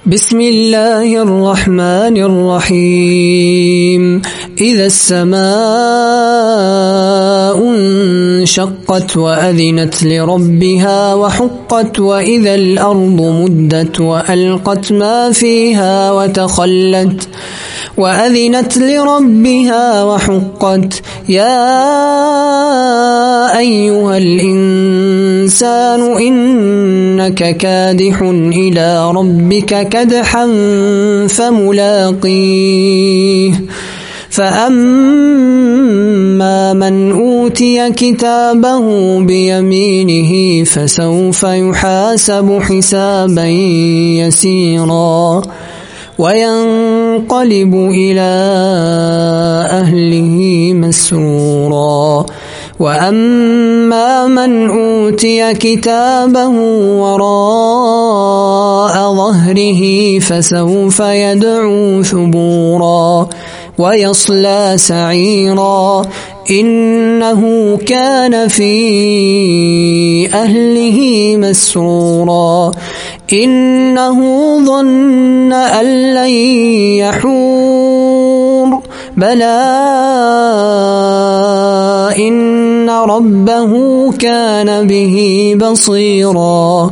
بسم الله الرحمن الرحيم إذا السماء انشقت وأذنت لربها وحقت وإذا الأرض مدت وألقت ما فيها وتخلت وأذنت لربها وحقت يا أيها الإنسان إنك كادح إلى ربك كدحا فملاقيه فأما من أوتي كتابه بيمينه فسوف يحاسب حسابا يسيرا وينقلب إلى أهله مسرورا وأما من أوتي كتابه وراء ظهره فسوف يدعو ثبورا ويصلى سعيرا إنه كان في أهله مسرورا إنه ظن أن لن يحور بلى إن ربه كان به بصيرا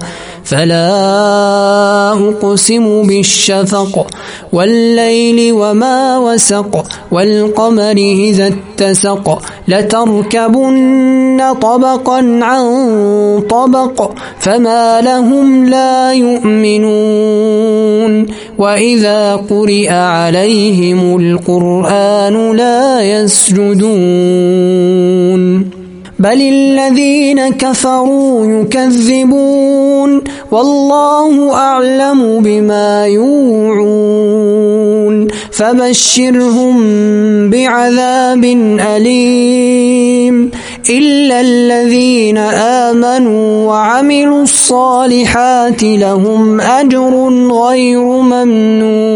فلا أقسم بالشفق والليل وما وسق والقمر إذا اتسق لتركبن طبقا عن طبق فما لهم لا يؤمنون وإذا قرئ عليهم القرآن لا يسجدون بل الذين كفروا يكذبون والله أعلم بما يوعون فبشرهم بعذاب أليم إلا الذين آمنوا وعملوا الصالحات لهم أجر غير ممنون